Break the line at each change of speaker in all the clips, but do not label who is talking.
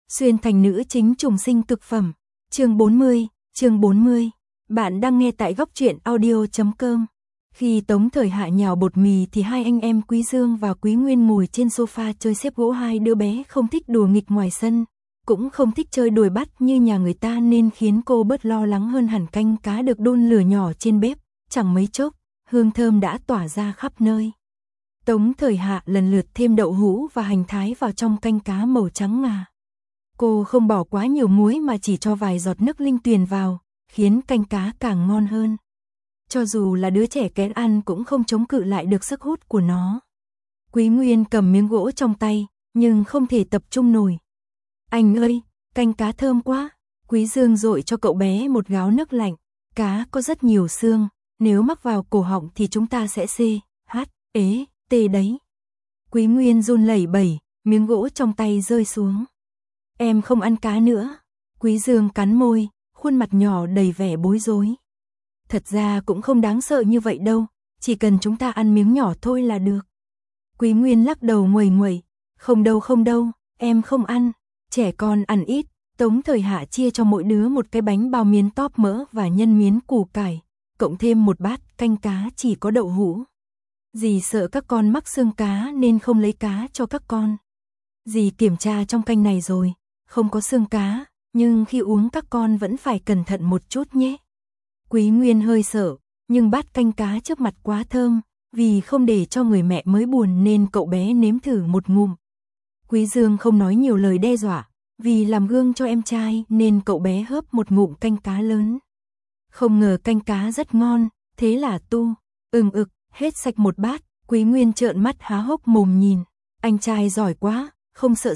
Xuyên thành nữ chính trùng sinh cực phẩm. Chương 40. Bạn đang nghe tại góc truyện audio.com. Khi Tống Thời Hạ nhào bột mì thì hai anh em Quý Dương và Quý Nguyên ngồi trên sofa chơi xếp gỗ. Hai đứa bé không thích đùa nghịch ngoài sân, cũng không thích chơi đuổi bắt như nhà người ta nên khiến cô bớt lo lắng hơn hẳn. Canh cá được đun lửa nhỏ trên bếp, chẳng mấy chốc, hương thơm đã tỏa ra khắp nơi. Tống Thời Hạ lần lượt thêm đậu hũ và hành thái vào trong canh cá màu trắng ngà. Cô không bỏ quá nhiều muối mà chỉ cho vài giọt nước linh tuyền vào, khiến canh cá càng ngon hơn. Cho dù là đứa trẻ kén ăn cũng không chống cự lại được sức hút của nó. Quý Nguyên cầm miếng gỗ trong tay, nhưng không thể tập trung nổi. Anh ơi, canh cá thơm quá. Quý Dương dội cho cậu bé một gáo nước lạnh. Cá có rất nhiều xương, nếu mắc vào cổ họng thì chúng ta sẽ tê đấy. Quý Nguyên run lẩy bẩy, miếng gỗ trong tay rơi xuống. Em không ăn cá nữa. Quý Dương cắn môi, khuôn mặt nhỏ đầy vẻ bối rối. Thật ra cũng không đáng sợ như vậy đâu, chỉ cần chúng ta ăn miếng nhỏ thôi là được. Quý Nguyên lắc đầu nguầy nguậy, không đâu, em không ăn, trẻ con ăn ít. Tống Thời Hạ chia cho mỗi đứa một cái bánh bao miến tóp mỡ và nhân miến củ cải, cộng thêm một bát canh cá chỉ có đậu hũ. Dì sợ các con mắc xương cá nên không lấy cá cho các con. Dì kiểm tra trong canh này rồi, không có xương cá, nhưng khi uống các con vẫn phải cẩn thận một chút nhé. Quý Nguyên hơi sợ, nhưng bát canh cá trước mặt quá thơm, vì không để cho người mẹ mới buồn nên cậu bé nếm thử một ngụm. Quý Dương không nói nhiều lời đe dọa, vì làm gương cho em trai nên cậu bé hớp một ngụm canh cá lớn. Không ngờ canh cá rất ngon, thế là hết sạch một bát. Quý Nguyên trợn mắt há hốc mồm nhìn. Anh trai giỏi quá, không sợ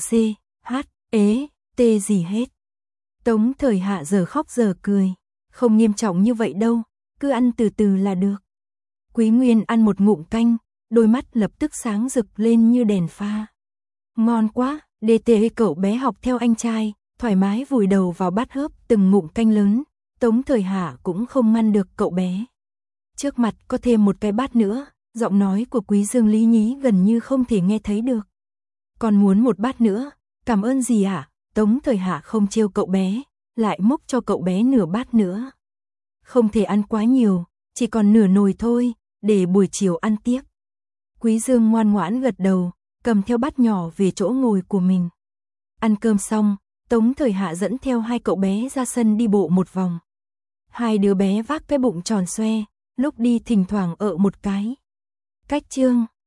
gì hết. Tống Thời Hạ giờ khóc giờ cười. Không nghiêm trọng như vậy đâu, cứ ăn từ từ là được. Quý Nguyên ăn một ngụm canh, đôi mắt lập tức sáng rực lên như đèn pha. Ngon quá, cậu bé học theo anh trai, thoải mái vùi đầu vào bát hớp từng ngụm canh lớn. Tống Thời Hạ cũng không ngăn được cậu bé. Trước mặt có thêm một cái bát nữa, giọng nói của Quý Dương lý nhí gần như không thể nghe thấy được. Còn muốn một bát nữa, cảm ơn dì ạ. Tống Thời Hạ không trêu cậu bé, lại múc cho cậu bé nửa bát nữa. Không thể ăn quá nhiều, chỉ còn nửa nồi thôi, để buổi chiều ăn tiếp. Quý Dương ngoan ngoãn gật đầu, cầm theo bát nhỏ về chỗ ngồi của mình. Ăn cơm xong, Tống Thời Hạ dẫn theo hai cậu bé ra sân đi bộ một vòng. Hai đứa bé vác cái bụng tròn xoe, lúc đi thỉnh thoảng ợ một cái. Cách chương